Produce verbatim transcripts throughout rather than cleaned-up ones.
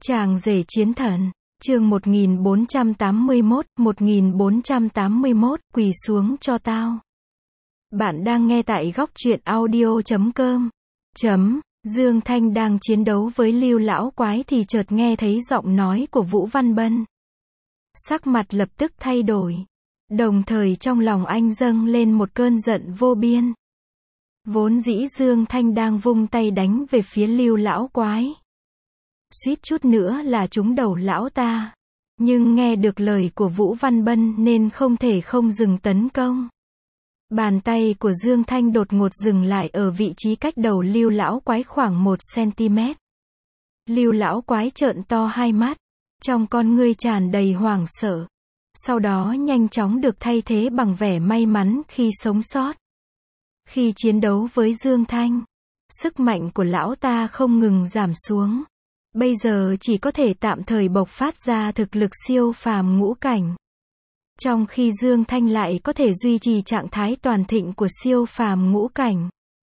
Chàng rể chiến thần, chương một nghìn bốn trăm tám mươi mốt, một nghìn bốn trăm tám mươi mốt, quỳ xuống cho tao. Bạn đang nghe tại góc truyện audio chấm com. Chấm, Dương Thanh đang chiến đấu với Lưu lão quái thì chợt nghe thấy giọng nói của Vũ Văn Bân. Sắc mặt lập tức thay đổi. Đồng thời trong lòng anh dâng lên một cơn giận vô biên. Vốn dĩ Dương Thanh đang vung tay đánh về phía Lưu lão quái. Suýt chút nữa là trúng đầu lão ta. Nhưng nghe được lời của Vũ Văn Bân nên không thể không dừng tấn công. Bàn tay của Dương Thanh đột ngột dừng lại ở vị trí cách đầu Lưu lão quái khoảng một xăng-ti-mét. Lưu lão quái trợn to hai mắt, trong con ngươi tràn đầy hoảng sợ. Sau đó nhanh chóng được thay thế bằng vẻ may mắn khi sống sót. Khi chiến đấu với Dương Thanh, sức mạnh của lão ta không ngừng giảm xuống. Bây giờ chỉ có thể tạm thời bộc phát ra thực lực siêu phàm ngũ cảnh. Trong khi Dương Thanh lại có thể duy trì trạng thái toàn thịnh của siêu phàm ngũ cảnh.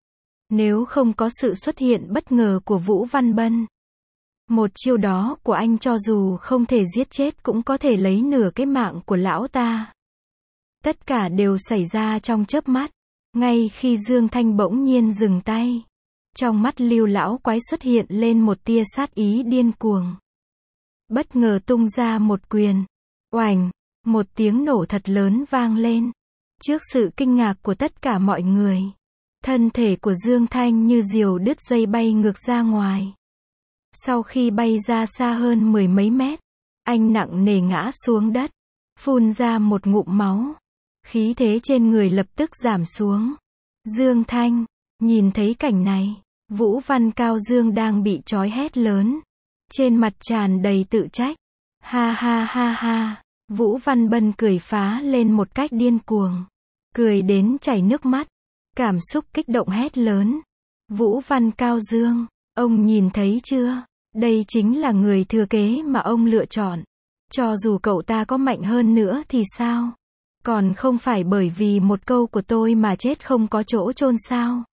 Nếu không có sự xuất hiện bất ngờ của Vũ Văn Bân, một chiêu đó của anh cho dù không thể giết chết cũng có thể lấy nửa cái mạng của lão ta. Tất cả đều xảy ra trong chớp mắt. Ngay khi Dương Thanh bỗng nhiên dừng tay, trong mắt Lưu lão quái xuất hiện lên một tia sát ý điên cuồng. Bất ngờ tung ra một quyền. Oành, một tiếng nổ thật lớn vang lên. Trước sự kinh ngạc của tất cả mọi người, thân thể của Dương Thanh như diều đứt dây bay ngược ra ngoài. Sau khi bay ra xa hơn mười mấy mét, anh nặng nề ngã xuống đất, phun ra một ngụm máu. Khí thế trên người lập tức giảm xuống. Dương Thanh, nhìn thấy cảnh này, Vũ Văn Cao Dương đang bị trói hét lớn. Trên mặt tràn đầy tự trách. Ha ha ha ha. Vũ Văn Bân cười phá lên một cách điên cuồng. Cười đến chảy nước mắt. Cảm xúc kích động hét lớn. Vũ Văn Cao Dương, ông nhìn thấy chưa? Đây chính là người thừa kế mà ông lựa chọn. Cho dù cậu ta có mạnh hơn nữa thì sao? Còn không phải bởi vì một câu của tôi mà chết không có chỗ chôn sao?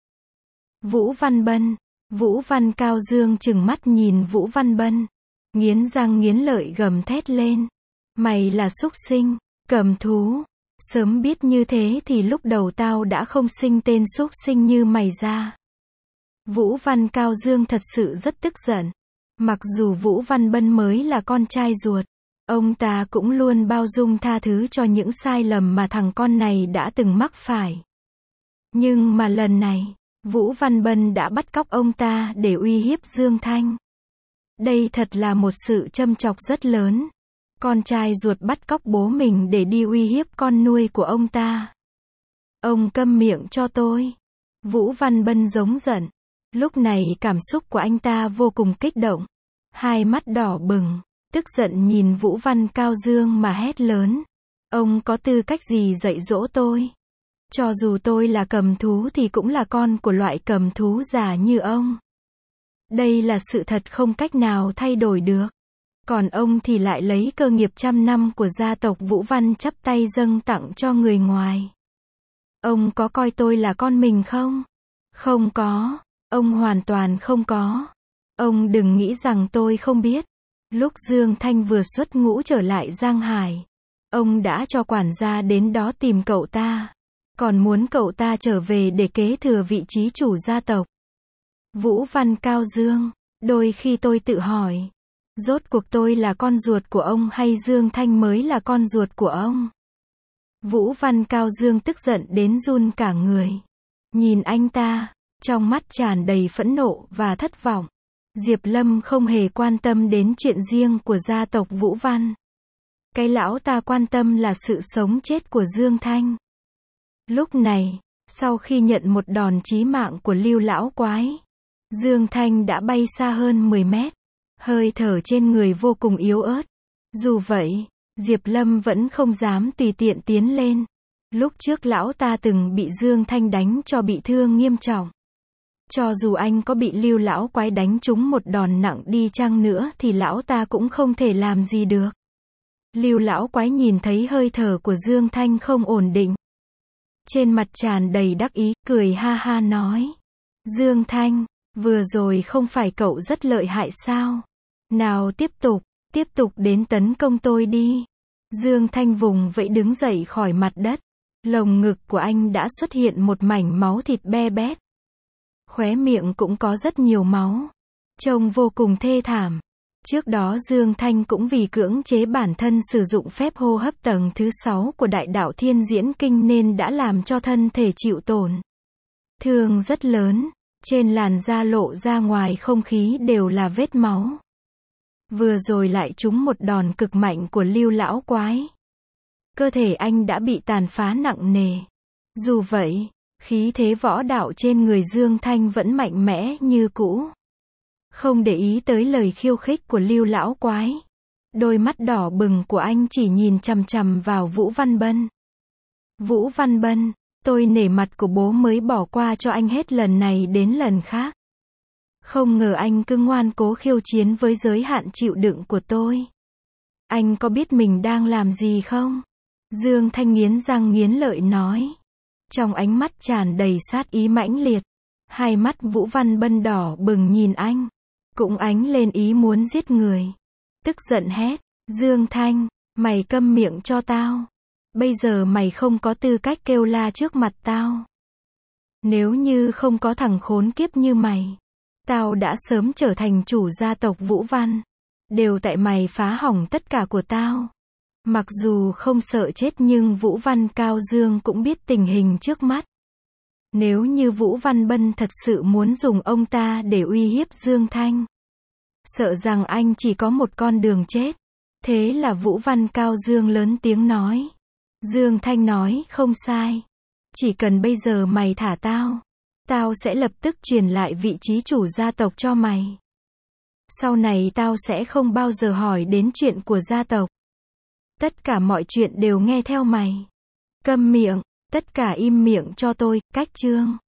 Vũ Văn Bân, Vũ Văn Cao Dương trừng mắt nhìn Vũ Văn Bân, nghiến răng nghiến lợi gầm thét lên. Mày là súc sinh, cầm thú. Sớm biết như thế thì lúc đầu tao đã không sinh tên súc sinh như mày ra. Vũ Văn Cao Dương thật sự rất tức giận. Mặc dù Vũ Văn Bân mới là con trai ruột, ông ta cũng luôn bao dung tha thứ cho những sai lầm mà thằng con này đã từng mắc phải. Nhưng mà lần này, Vũ Văn Bân đã bắt cóc ông ta để uy hiếp Dương Thanh. Đây thật là một sự châm chọc rất lớn. Con trai ruột bắt cóc bố mình để đi uy hiếp con nuôi của ông ta. Ông câm miệng cho tôi. Vũ Văn Bân giống giận. Lúc này cảm xúc của anh ta vô cùng kích động. Hai mắt đỏ bừng, tức giận nhìn Vũ Văn Cao Dương mà hét lớn. Ông có tư cách gì dạy dỗ tôi? Cho dù tôi là cầm thú thì cũng là con của loại cầm thú già như ông. Đây là sự thật không cách nào thay đổi được. Còn ông thì lại lấy cơ nghiệp trăm năm của gia tộc Vũ Văn chắp tay dâng tặng cho người ngoài. Ông có coi tôi là con mình không? Không có. Ông hoàn toàn không có. Ông đừng nghĩ rằng tôi không biết. Lúc Dương Thanh vừa xuất ngũ trở lại Giang Hải, ông đã cho quản gia đến đó tìm cậu ta. Còn muốn cậu ta trở về để kế thừa vị trí chủ gia tộc. Vũ Văn Cao Dương, đôi khi tôi tự hỏi, rốt cuộc tôi là con ruột của ông hay Dương Thanh mới là con ruột của ông? Vũ Văn Cao Dương tức giận đến run cả người. Nhìn anh ta, trong mắt tràn đầy phẫn nộ và thất vọng. Diệp Lâm không hề quan tâm đến chuyện riêng của gia tộc Vũ Văn. Cái lão ta quan tâm là sự sống chết của Dương Thanh. Lúc này, sau khi nhận một đòn chí mạng của Lưu lão quái, Dương Thanh đã bay xa hơn mười mét. Hơi thở trên người vô cùng yếu ớt. Dù vậy, Diệp Lâm vẫn không dám tùy tiện tiến lên. Lúc trước lão ta từng bị Dương Thanh đánh cho bị thương nghiêm trọng. Cho dù anh có bị Lưu lão quái đánh trúng một đòn nặng đi chăng nữa thì lão ta cũng không thể làm gì được. Lưu lão quái nhìn thấy hơi thở của Dương Thanh không ổn định. Trên mặt tràn đầy đắc ý, cười ha ha nói. Dương Thanh, vừa rồi không phải cậu rất lợi hại sao? Nào tiếp tục, tiếp tục đến tấn công tôi đi. Dương Thanh vùng vẫy đứng dậy khỏi mặt đất. Lồng ngực của anh đã xuất hiện một mảnh máu thịt be bét. Khóe miệng cũng có rất nhiều máu. Trông vô cùng thê thảm. Trước đó Dương Thanh cũng vì cưỡng chế bản thân sử dụng phép hô hấp tầng thứ sáu của đại đạo thiên diễn kinh nên đã làm cho thân thể chịu tổn thương rất lớn. Trên làn da lộ ra ngoài không khí đều là vết máu. Vừa rồi lại trúng một đòn cực mạnh của Lưu lão quái. Cơ thể anh đã bị tàn phá nặng nề. Dù vậy, khí thế võ đạo trên người Dương Thanh vẫn mạnh mẽ như cũ. Không để ý tới lời khiêu khích của Lưu lão quái. Đôi mắt đỏ bừng của anh chỉ nhìn chằm chằm vào Vũ Văn Bân. Vũ Văn Bân, tôi nể mặt của bố mới bỏ qua cho anh hết lần này đến lần khác. Không ngờ anh cứ ngoan cố khiêu chiến với giới hạn chịu đựng của tôi. Anh có biết mình đang làm gì không? Dương Thanh nghiến răng nghiến lợi nói. Trong ánh mắt tràn đầy sát ý mãnh liệt. Hai mắt Vũ Văn Bân đỏ bừng nhìn anh. Cũng ánh lên ý muốn giết người. Tức giận hét. Dương Thanh, mày câm miệng cho tao. Bây giờ mày không có tư cách kêu la trước mặt tao. Nếu như không có thằng khốn kiếp như mày, tao đã sớm trở thành chủ gia tộc Vũ Văn. Đều tại mày phá hỏng tất cả của tao. Mặc dù không sợ chết nhưng Vũ Văn Cao Dương cũng biết tình hình trước mắt. Nếu như Vũ Văn Bân thật sự muốn dùng ông ta để uy hiếp Dương Thanh, sợ rằng anh chỉ có một con đường chết. Thế là Vũ Văn Cao Dương lớn tiếng nói. Dương Thanh nói không sai. Chỉ cần bây giờ mày thả tao, tao sẽ lập tức truyền lại vị trí chủ gia tộc cho mày. Sau này tao sẽ không bao giờ hỏi đến chuyện của gia tộc. Tất cả mọi chuyện đều nghe theo mày. Câm miệng, tất cả im miệng cho tôi, cách chương.